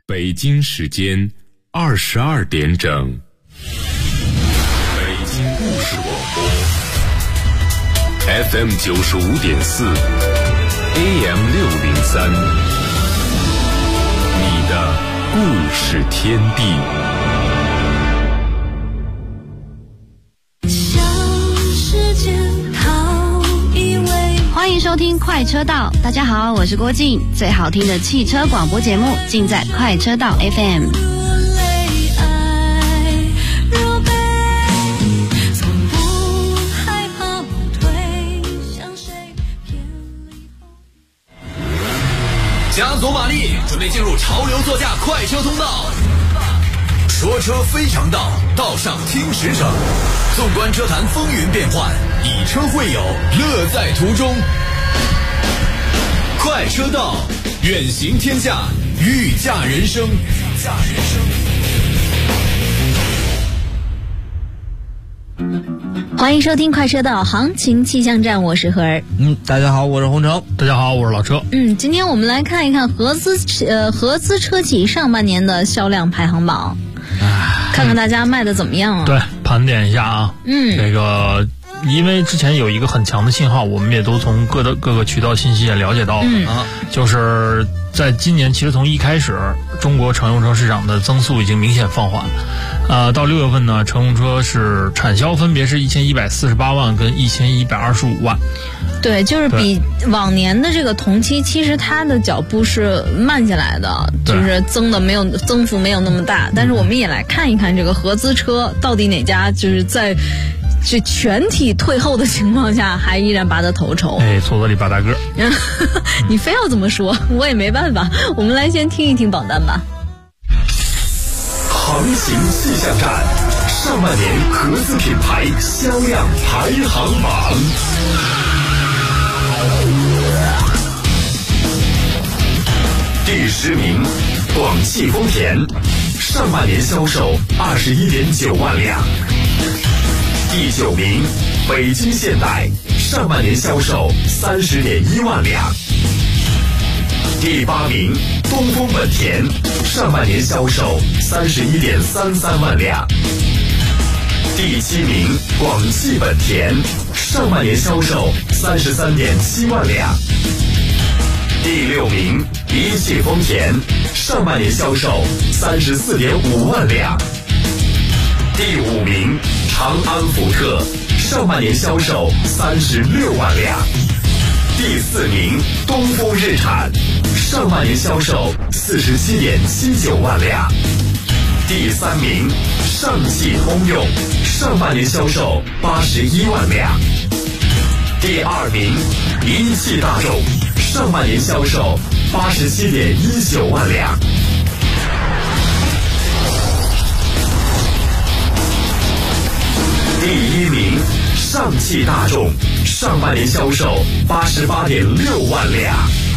北京时间22点整，北京故事广播 FM 95.4 AM 603，你的故事天地。 欢迎收听快车道，大家好，我是郭靖，最好听的汽车广播节目尽在快车道 FM。 加足马力，准备进入潮流座驾快车通道。说车非常道，道上听实诚。纵观车坛风云变幻，以车会友，乐在途中。快车道，远行天下，御驾人生。 欢迎收听快车道行情气象站，我是何儿。 大家好，我是洪城。 大家好，我是老车。 今天我们来看一看合资车企上半年的销量排行榜，看看大家卖的怎么样啊？ 对，盘点一下啊。这个因为之前有一个很强的信号，我们也都从各个渠道信息也了解到了，就是在今年其实从一开始，中国乘用车市场的增速已经明显放缓。到6月份呢，乘用车是产销分别是1148万跟1125万。 对，就是比往年的这个同期，其实它的脚步是慢下来的，就是增幅没有那么大。但是我们也来看一看这个合资车到底哪家就是在这全体退后的情况下还依然拔得头筹。 矬子里拔大个。 你非要这么说，我也没办法。我们来先听一听榜单吧。 航行气象站，上半年合资品牌销量排行榜。第10名，广汽丰田，上半年销售21.9万辆。第9名，北京现代，上半年销售30.1万辆。第8名，东风本田，上半年销售31.33万辆。第7名，广汽本田，上半年销售33.7万辆。第6名，一汽丰田，上半年销售34.5万辆。第5名，长安福特，上半年销售36万辆。第4名，东风日产，上半年销售47.79万辆。第3名，上汽通用，上半年销售81万辆。第2名，一汽大众，上半年销售87.19万辆。第1名，上汽大众，上半年销售88.6万辆。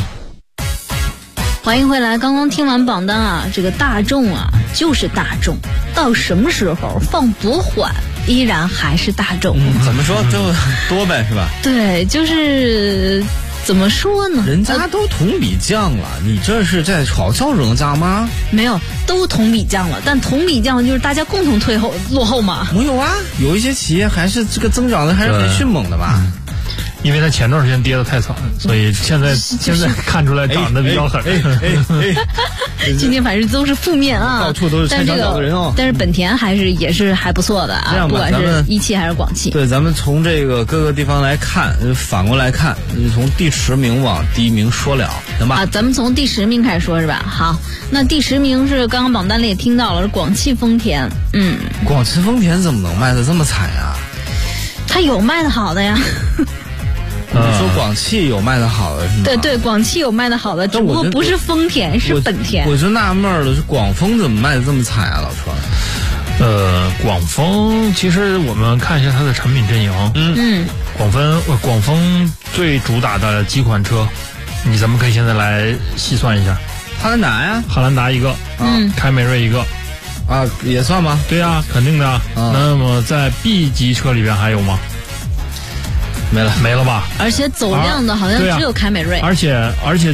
欢迎回来，刚刚听完榜单啊，这个大众啊就是大众，到什么时候放补缓依然还是大众。 怎么说就多呗，是吧？ 对，就是怎么说呢？ 人家都同比降了，你这是在嘲笑人家吗？ 没有，都同比降了，但同比降就是大家共同落后嘛。 没有啊，有一些企业还是这个增长的还是很迅猛的吧。 因为它前段时间跌得太惨，所以现在看出来涨得比较狠。 今天反正都是负面啊， 到处都是拆墙脚的人哦。 但是本田也是还不错的啊，不管是一汽还是广汽。 对，咱们从这个各个地方来看，反过来看，从第10名往第1名说了，行吧？ 咱们从第10名开始说，是吧？好，那第10名是刚刚榜单里也听到了，是广汽丰田。 广汽丰田怎么能卖得这么惨呀？ 它有卖的好的呀。 你说广汽有卖的好的是吗？ 对，广汽有卖的好的，只不过不是丰田，是本田。 我就纳闷了，是广丰怎么卖的这么惨啊，老车？ 广丰其实我们看一下它的产品阵营。广丰最主打的几款车，咱们可以现在来细算一下。 汉兰达呀， 汉兰达一个，凯美瑞一个， 也算吗？ 对呀，肯定的。那么在 B 级车里边还有吗？没了吧？ 而且走量的好像只有凯美瑞。 而且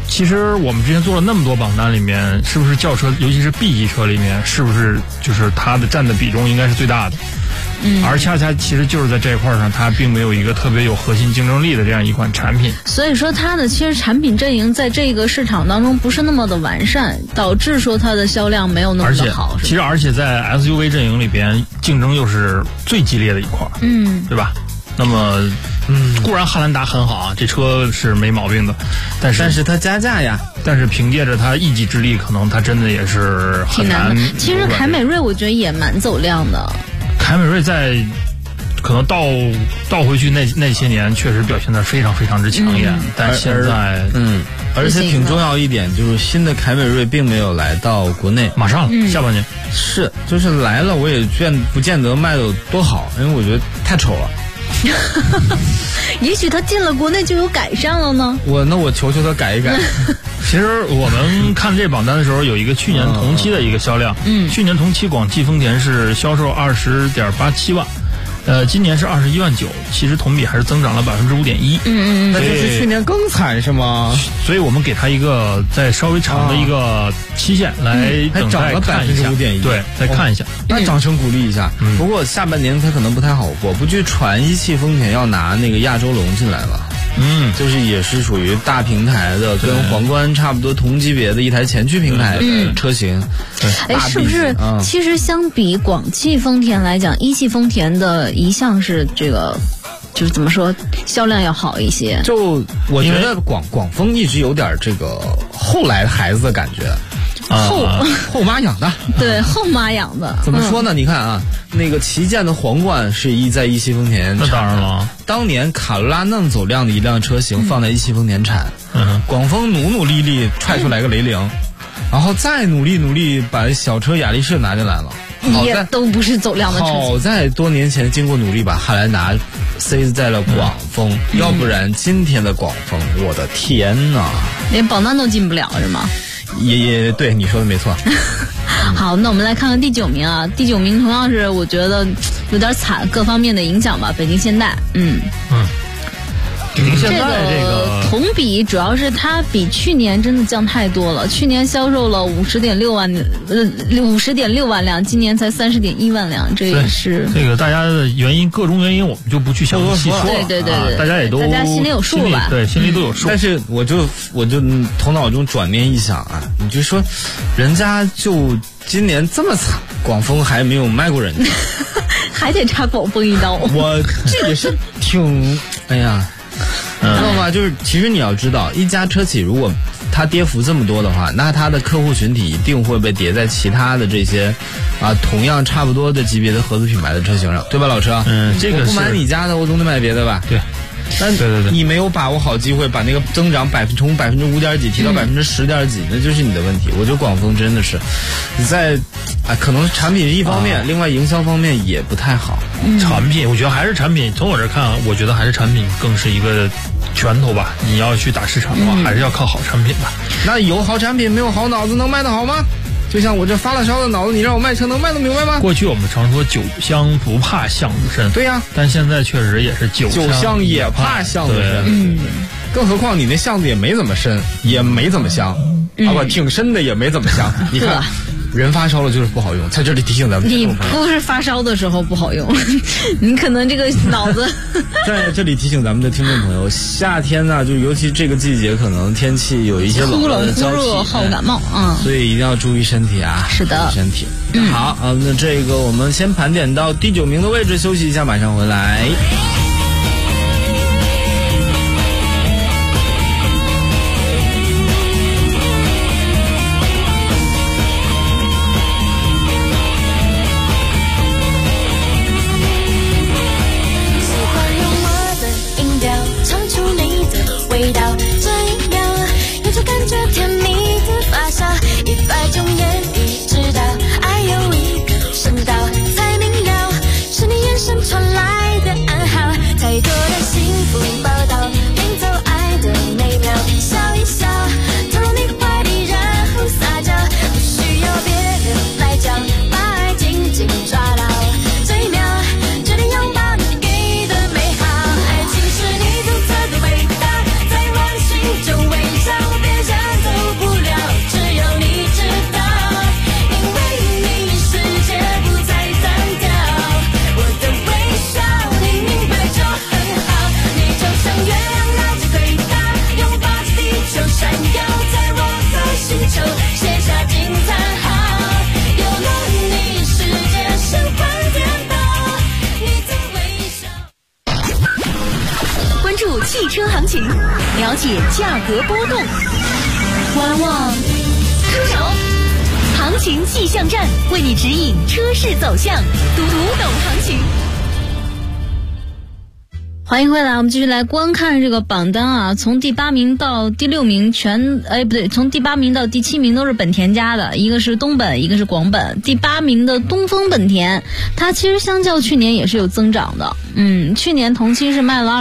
其实我们之前做了那么多榜单里面，是不是轿车，尤其是 B 级车里面，是不是就是它的占的比重应该是最大的？而恰恰其实就是在这一块上，它并没有一个特别有核心竞争力的这样一款产品。 所以说它的其实产品阵营在这个市场当中不是那么的完善，导致说它的销量没有那么的好。 而且在 SUV 阵营里边，竞争又是最激烈的一块，对吧？那么，固然汉兰达很好啊，这车是没毛病的，但是它加价呀。 但是凭借着它一己之力，可能它真的也是很难。 其实凯美瑞我觉得也蛮走量的。 凯美瑞在可能倒回去那些年，确实表现得非常非常之抢眼，但现在而且挺重要一点就是新的凯美瑞并没有来到国内， 马上下半年是就是来了，我也不见得卖的有多好，因为我觉得太丑了。 也许它进了国内就有改善了呢。 那我求求他改一改。 其实我们看这榜单的时候，有一个去年同期的一个销量。去年同期广汽丰田是销售20.87万，今年是21.9万，其实同比还是增长了5.1%。 那就是去年更惨是吗？ 所以我们给它一个再稍微长的一个期限来等待看一下。 5.1%， 对，再看一下。 那掌声鼓励一下。不过下半年它可能不太好过，不据传一汽丰田要拿那个亚洲龙进来了。就是也是属于大平台的，跟皇冠差不多同级别的一台前驱平台的车型。 是不是？其实相比广汽丰田来讲，一汽丰田的一向是这个，就是怎么说，销量要好一些。 就我觉得广丰一直有点这个后来孩子的感觉。后妈养的， 对，后妈养的。 怎么说呢？你看啊，那个旗舰的皇冠是在一汽丰田产， 那当然了。 当年卡罗拉那么走量的一辆车型放在一汽丰田产，广丰努力踹出来个雷凌，然后再努力把小车雅力士拿进来了， 也都不是走量的车型。 好在多年前经过努力把汉兰达塞在了广丰，要不然今天的广丰，我的天哪， 连榜单都进不了是吗？ 也对，你说的没错。 好，那我们来看看第9名啊。第9名同样是我觉得有点惨，各方面的影响吧。北京现代， 现在这个同比主要是它比去年真的降太多了，去年销售了50.6万辆，今年才30.1万辆，这也是这个大家的原因，各种原因我们就不去详细说了。 对， 大家也都心里有数吧？ 对，心里都有数。 但是我就头脑中转念一想啊，你就说，人家就今年这么惨，广丰还没有卖过人家， 还得插广丰一刀。 我这也是挺，哎呀。知道吗？就是其实你要知道，一家车企如果它跌幅这么多的话，那它的客户群体一定会被叠在其他的这些同样差不多的级别的合资品牌的车型上，对吧，老车？ 这个我不买你家的，我总得买别的吧？ 对。 但你没有把握好机会，把那个增长从5.几提到10.几，那就是你的问题。我觉得广丰真的是在可能产品是一方面，另外营销方面也不太好。 产品，我觉得还是产品。从我这看，我觉得还是产品更是一个拳头吧。你要去打市场的话，还是要靠好产品的。 那有好产品没有好脑子能卖得好吗？就像我这发了烧的脑子，你让我卖车能卖得明白吗？ 过去我们常说酒香不怕巷子深， 对呀， 但现在确实也是酒香也怕巷子深。更何况你那巷子也没怎么深，也没怎么香，挺深的也没怎么香。你看，人发烧了就是不好用，在这里提醒咱们听众朋友， 你不是发烧的时候不好用，你可能这个脑子。 在这里提醒咱们的听众朋友，夏天呢，就尤其这个季节，可能天气有一些忽冷忽热，好感冒所以一定要注意身体啊。 是的， 身体。好那这个我们先盘点到第9名的位置，休息一下，马上回来。 传来的暗号。 行情，了解价格波动。观望出手，行情气象站为你指引车市走向，读懂行情。 欢迎回来，我们继续来观看这个榜单啊，从第8名到第6名从第8名到第7名都是本田家的，一个是东本，一个是广本。第8名的东风本田，它其实相较去年也是有增长的，去年同期是卖了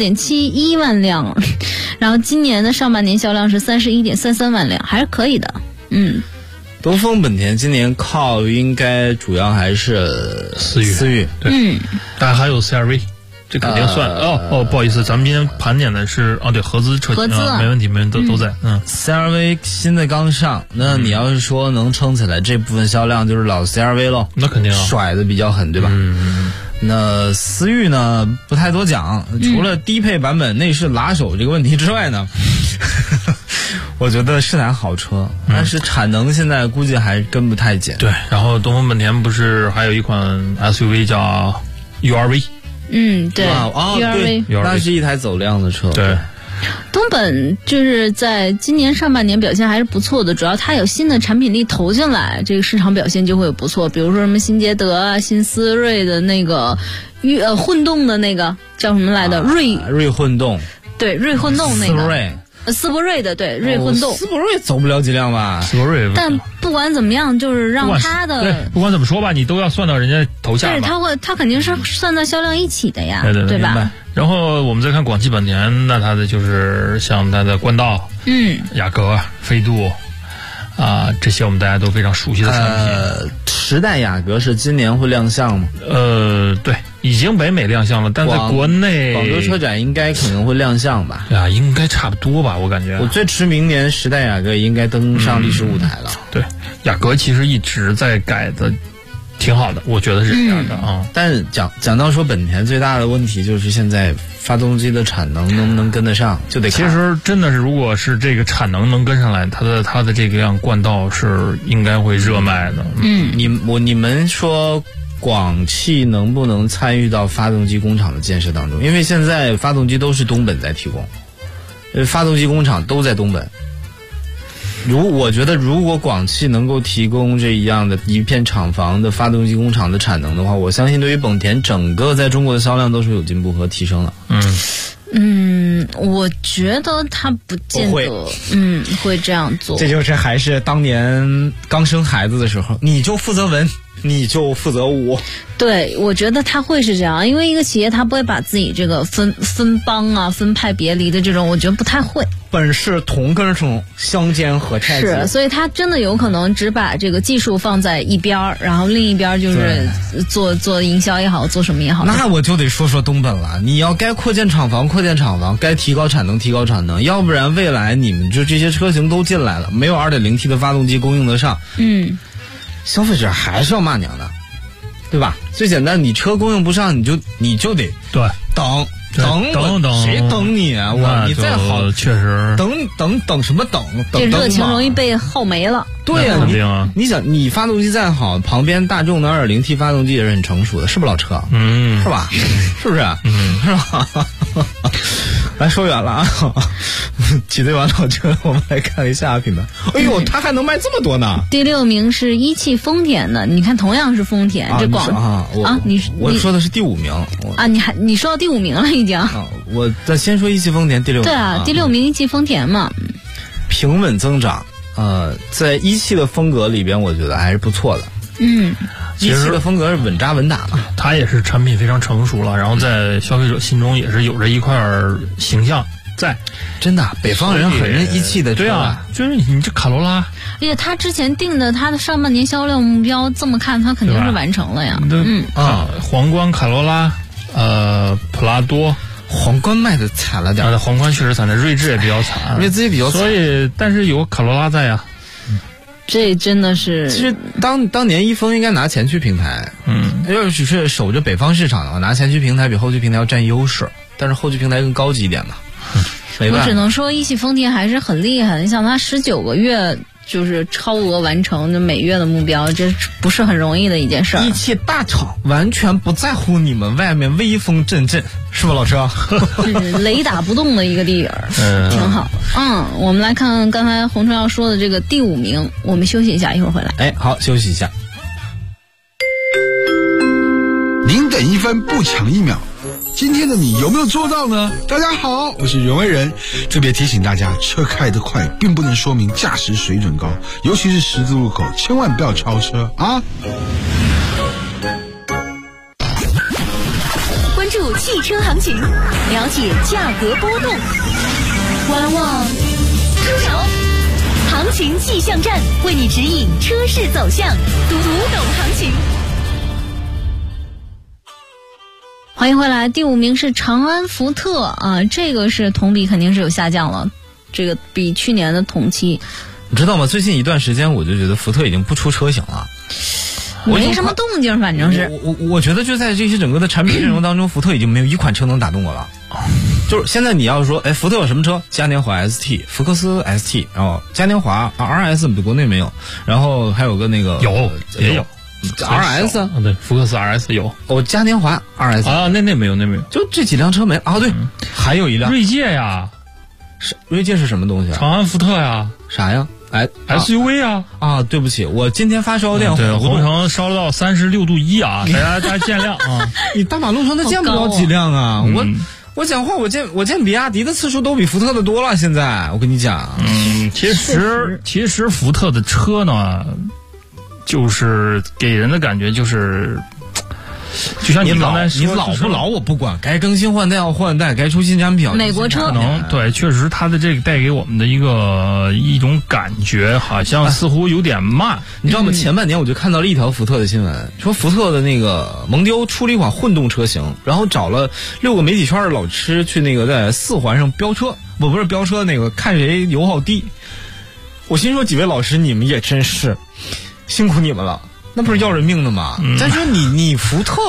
24.71万辆，然后今年的上半年销量是31.33万辆，还是可以的， 东风本田今年靠应该主要还是思域， 对，当然还有 CR-V。这肯定算不好意思，咱们今天盘点的是对合资车型没问题，都在。 CR-V 新的刚上，那你要是说能撑起来这部分销量，就是老 CR-V 咯， 那肯定甩的比较狠，对吧？那思域呢不太多讲，除了低配版本内饰拉手这个问题之外呢，我觉得是台好车，但是产能现在估计还跟不太紧。 对，然后东风本田不是还有一款 SUV 叫 URV。 对 ，URV，那是一台走量的车。 对， 东本就是在今年上半年表现还是不错的，主要它有新的产品力投进来，这个市场表现就会有不错。比如说什么新捷德啊、新思锐的那个混动的那个叫什么来的锐混动， 对，锐混动那个。斯铂瑞的对锐混动， 斯铂瑞走不了几辆吧？ 斯铂瑞， 但不管怎么样，就是让它的不管怎么说吧，你都要算到人家头下。 对，它肯定是算到销量一起的呀， 对吧？ 然后我们再看广汽本田，那它的就是像它的冠道、雅阁、飞度这些我们大家都非常熟悉的产品。 10代雅阁是今年会亮相吗？ 对，已经北美亮相了，但在国内广州车展应该可能会亮相吧？ 应该差不多吧，我感觉。 我最迟明年10代雅阁应该登上历史舞台了。 对，雅阁其实一直在改的挺好的，我觉得是这样的啊。 但是讲到说本田最大的问题就是现在发动机的产能能不能跟得上，就得看。 其实真的是，如果是这个产能能跟上来，它的这个辆冠道是应该会热卖的。 你们说广汽能不能参与到发动机工厂的建设当中？因为现在发动机都是东本在提供，发动机工厂都在东本。我觉得如果广汽能够提供这一样的一片厂房的发动机工厂的产能的话，我相信对于本田整个在中国的销量都是有进步和提升的。 我觉得他不见得会这样做。 这就是还是当年刚生孩子的时候，你就负责文，你就负责武。 对，我觉得他会是这样，因为一个企业他不会把自己这个分帮啊、分派别离的这种，我觉得不太会。 本是同根生，相煎何太急。 是，所以他真的有可能只把这个技术放在一边，然后另一边就是做营销也好，做什么也好。 那我就得说东本了，你要该扩建厂房，该提高产能，要不然未来你们就这些车型都进来了，没有 2.0T 的发动机供应得上，消费者还是要骂娘的，对吧？最简单，你车供应不上，你就得对等，谁等你啊？你再好， 确实等什么等？ 这热情容易被耗没了。 对呀，你想，你发动机再好，旁边大众的 2.0T 发动机也是很成熟的，是不是老车？是吧？是不是？是吧？来说远了啊！挤兑完老车，我们来看一下品牌。哎呦，它还能卖这么多呢！ 第6名是一汽丰田的，你看同样是丰田，这我说的是第5名你说到第5名了已经。 我再先说一汽丰田第6名。 对啊，第6名一汽丰田嘛， 平稳增长。在一汽的风格里边，我觉得还是不错的。一汽的风格是稳扎稳打嘛， 它也是产品非常成熟了，然后在消费者心中也是有着一块形象在。 真的，北方人很认一汽的车。 对啊，就是你这卡罗拉， 而且他之前定的他的上半年销量目标，这么看他肯定是完成了呀。 皇冠、卡罗拉、普拉多。 皇冠卖的惨了点， 皇冠确实惨的，锐志也比较惨， 锐志也比较惨。 所以，但是有卡罗拉在呀。 这真的是， 其实当年一丰应该拿前驱平台，要是守着北方市场的话，拿前驱平台比后驱平台要占优势，但是后驱平台更高级一点嘛。 我只能说一汽丰田还是很厉害的，你想它19个月就是超额完成每月的目标，这不是很容易的一件事儿。 一汽大厂完全不在乎你们外面威风阵阵，是吧，老车？ 这是雷打不动的一个地儿，挺好。我们来看刚才洪春要说的这个第5名，我们休息一下，一会儿回来。 哎，好，休息一下。 宁等1分不抢1秒，今天的你有没有做到呢？大家好，我是袁惟仁，特别提醒大家，车开得快并不能说明驾驶水准高，尤其是十字路口，千万不要超车啊！ 关注汽车行情，了解价格波动，观望出手，行情气象站为你指引车市走向，读懂行情。 欢迎回来，第5名是长安福特啊，这个是同比肯定是有下降了，这个比去年的同期。 你知道吗？最近一段时间我就觉得福特已经不出车型了， 没什么动静，反正是我觉得就在这些整个的产品阵容当中，福特已经没有一款车能打动我了。就是现在你要说，福特有什么车？嘉年华 ST、福克斯 ST， 然后嘉年华RS 国内没有，然后还有个那个也有。 RS 对，福克斯 RS 有嘉年华 RS 啊，那没有， 就这几辆车没啊？对，还有一辆锐界呀， 锐界是什么东西啊？ 长安福特呀， 啥呀 ？SUV 啊？ 对不起，我今天发烧电对，红城烧到36度1啊，大家见谅啊！ 你大马路上都见不了几辆啊！我讲话，我见比亚迪的次数都比福特的多了。现在我跟你讲， 其实福特的车呢，就是给人的感觉就是，就像你刚才说， 你老不老我不管，该更新换代要换代，该出新产品。 美国车可能对，确实它的这个带给我们的一种感觉，好像似乎有点慢。 你知道吗？前半年我就看到了一条福特的新闻，说福特的那个蒙迪欧出了一款混动车型，然后找了6个媒体圈的老师去那个在4环上飙车，不是飙车，那个看谁油耗低。我心说，几位老师你们也真是辛苦你们了，那不是要人命的吗？再说你福特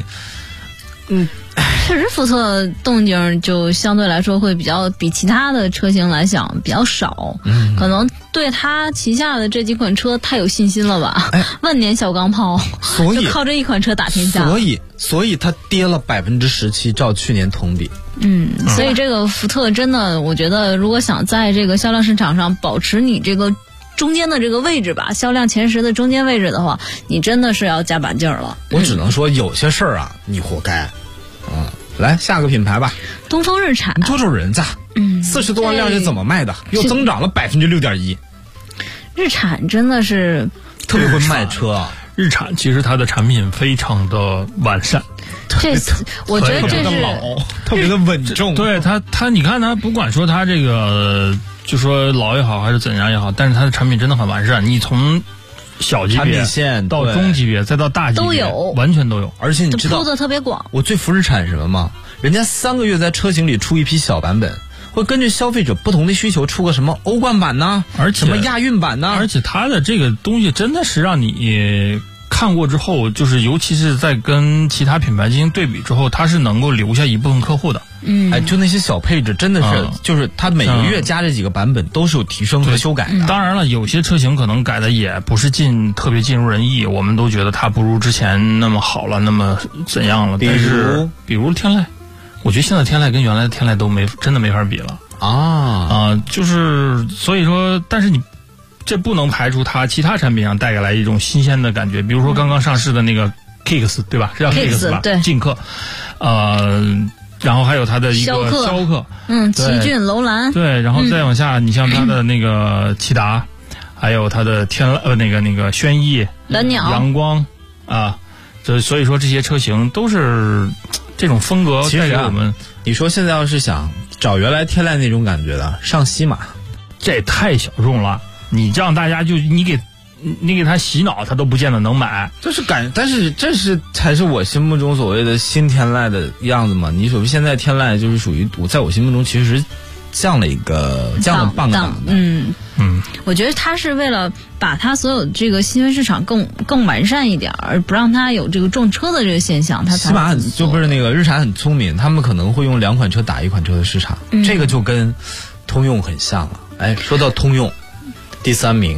确实福特动静就相对来说会比其他的车型来讲比较少，可能对他旗下的这几款车太有信心了吧？万年小钢炮， 所以就靠这一款车打天下。 所以它跌了17%，照去年同比。 所以这个福特真的，我觉得如果想在这个销量市场上保持你这个中间的这个位置吧，销量前10的中间位置的话，你真的是要加把劲儿了。 我只能说有些事儿啊，你活该。来下个品牌吧， 东风日产。 你瞅瞅人家，40多万辆是怎么卖的？又增长了6.1%。 日产真的是特别会卖车啊！ 日产其实它的产品非常的完善， 我觉得这是特别的稳重。 对它，你看它，不管说它这个，就说老也好还是怎样也好，但是它的产品真的很完善。你从小级别到中级别再到大级别都有， 完全都有。 而且你知道铺的特别广。 我最服日产什么吗？人家3个月在车型里出一批小版本，会根据消费者不同的需求出个什么欧冠版呢， 而且什么亚运版呢？ 而且它的这个东西真的是让你看过之后，就是尤其是在跟其他品牌进行对比之后，它是能够留下一部分客户的。 就那些小配置真的是，就是它每个月加这几个版本都是有提升和修改的。 当然了，有些车型可能改的也不是特别尽如人意，我们都觉得它不如之前那么好了，那么怎样了？比如天籁，我觉得现在天籁跟原来的天籁都真的没法比了就是所以说，但是你这不能排除它其他产品上带来一种新鲜的感觉，比如说刚刚上市的那个 Kicks， 对吧？是叫 Kicks 吧？ 对， 劲客，然后还有它的一个逍客， 奇骏、楼兰， 对，然后再往下，你像它的那个骐达，还有它的那个轩逸、 蓝鸟、 阳光啊，所以说这些车型都是这种风格带给我们。 你说现在要是想找原来天籁那种感觉的，上西马， 这也太小众了。你让大家你给他洗脑，他都不见得能买。 但是这才是我心目中所谓的新天籁的样子嘛。你属于现在天籁就是属于在我心目中其实降了半个档。 我觉得他是为了把他所有这个新闻市场更完善一点，而不让他有这个撞车的这个现象。他起码就不是那个日产很聪明，他们可能会用2款车打1款车的市场，这个就跟通用很像了。说到通用。 第3名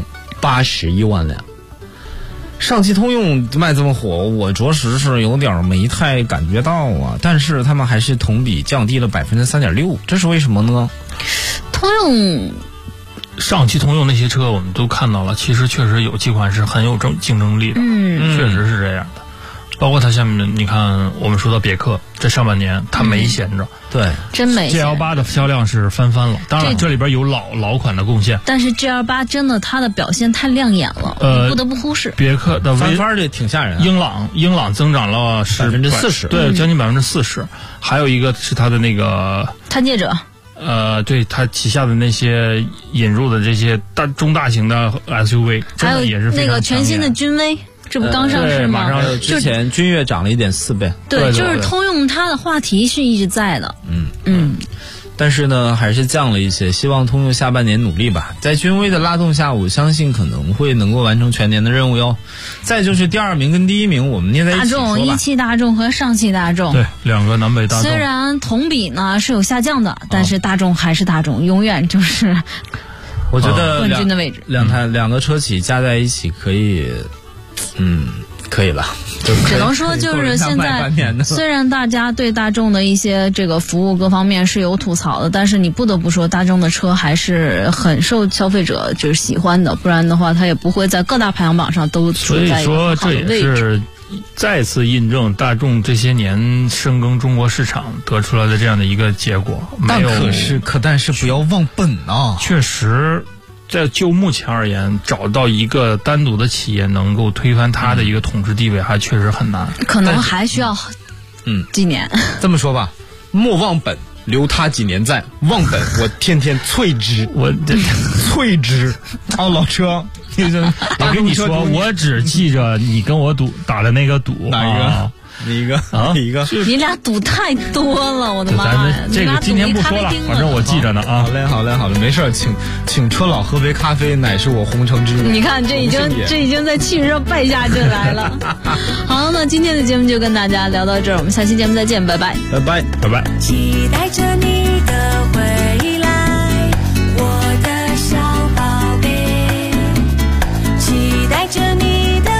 81万辆。上汽通用卖这么火，我着实是有点没太感觉到啊。但是他们还是同比降低了3.6%，这是为什么呢？ 通用。 上汽通用那些车我们都看到了，其实确实有几款是很有竞争力的，确实是这样的。包括它下面你看，我们说到别克，这上半年它没闲着， 对， 真没闲。 GL8的销量是翻了，当然这里边有老款的贡献， 但是 GL8真的它的表现太亮眼了，不得不忽视。 别克的翻番的挺吓人， 英朗增长了 40%， 对，将近40%。还有一个是它的那个探界者。 对它旗下的那些引入的这些中大型的 SUV， 还有也是非常那个全新的君威，这不刚上市吗？ 马上之前君越涨了1.4倍。 对，就是通用它的话题是一直在的。 但是呢，还是降了一些，希望通用下半年努力吧。在君威的拉动下，我相信可能会能够完成全年的任务哟。再就是第2名跟第1名，我们捏在一起说吧。 大众、一汽大众和上汽大众， 对，2个南北大众。 虽然同比呢是有下降的，但是大众还是大众，永远就是我觉得冠军的位置。 两个车企加在一起可以，可以了。 只能说就是现在，虽然大家对大众的一些这个服务各方面是有吐槽的，但是你不得不说，大众的车还是很受消费者就是喜欢的，不然的话，它也不会在各大排行榜上都处在一个好的位置。 所以说，这也是再次印证大众这些年深耕中国市场得出来的这样的一个结果。 但是不要忘本啊！ 确实。就目前而言，找到一个单独的企业能够推翻它的一个统治地位，还确实很难。 可能还需要几年。 这么说吧，莫忘本，留他几年在。忘本，我天天淬之，淬之。老车， 我跟你说，我只记着你跟我打的那个赌。 哪一个？你一个啊，你一个， 你俩赌太多了，我的妈呀！ 这个今天不说了，反正我记着呢啊。 好嘞，没事，请车老喝杯咖啡，乃是我红尘之母。 你看，这已经在气势上败下阵来了。好，那今天的节目就跟大家聊到这儿，我们下期节目再见，拜拜， 拜拜，拜拜。 期待着你的回来，我的小宝贝，期待着你。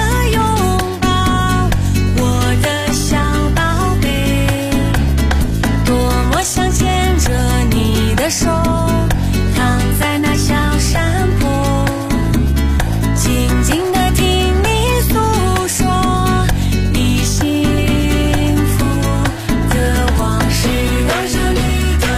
想牵着你的手，躺在那小山坡，静静地听你诉说你幸福的往事。带着你的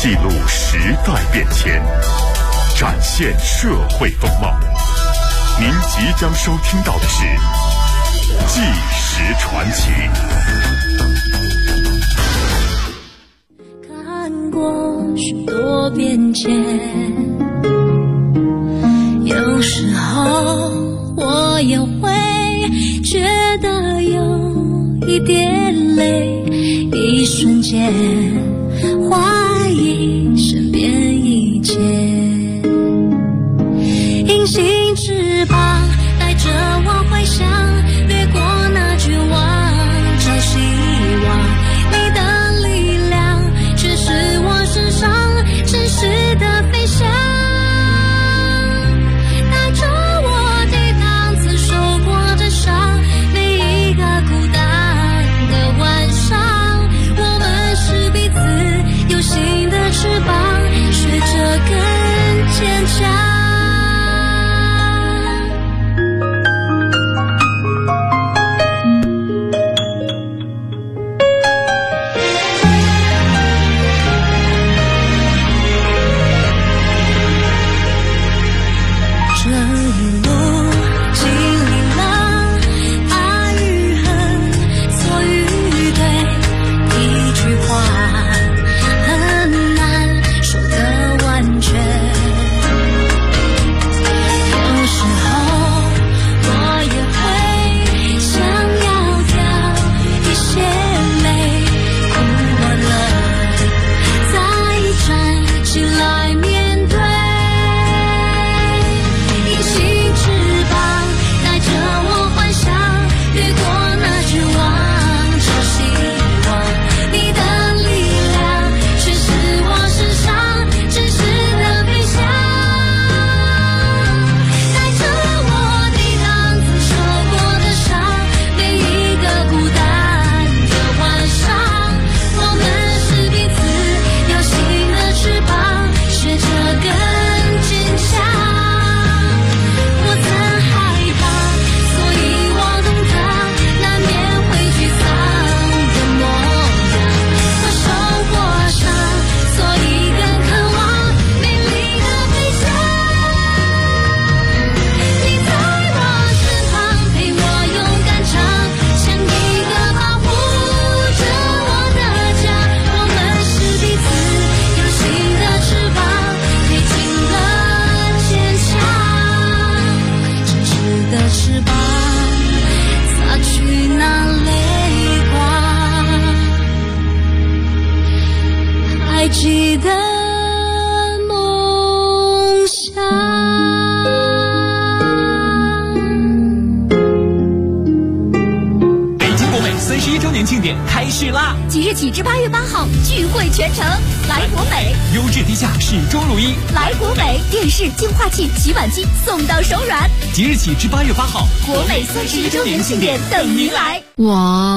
记录时代变迁，展现社会风貌。您即将收听到的是《纪实传奇》。 看过许多变迁，有时候我也会觉得有一点累，一瞬间怀疑身边一切。隐形翅膀带着我回想，掠过那绝望，找希望。你的力量却是我身上真实的飞翔，带着我抵挡曾受过的伤，每一个孤单的晚上，我们是彼此有新的翅膀，学着更坚强。记得梦想。 北京国美31周年庆典开市啦！ 即日起至8月8号，聚会全城，来国美， 优质低价，始终如一。 来国美，电视、净化器、洗碗机送到手软。 即日起至8月8号， 国美31周年庆典等您来。 我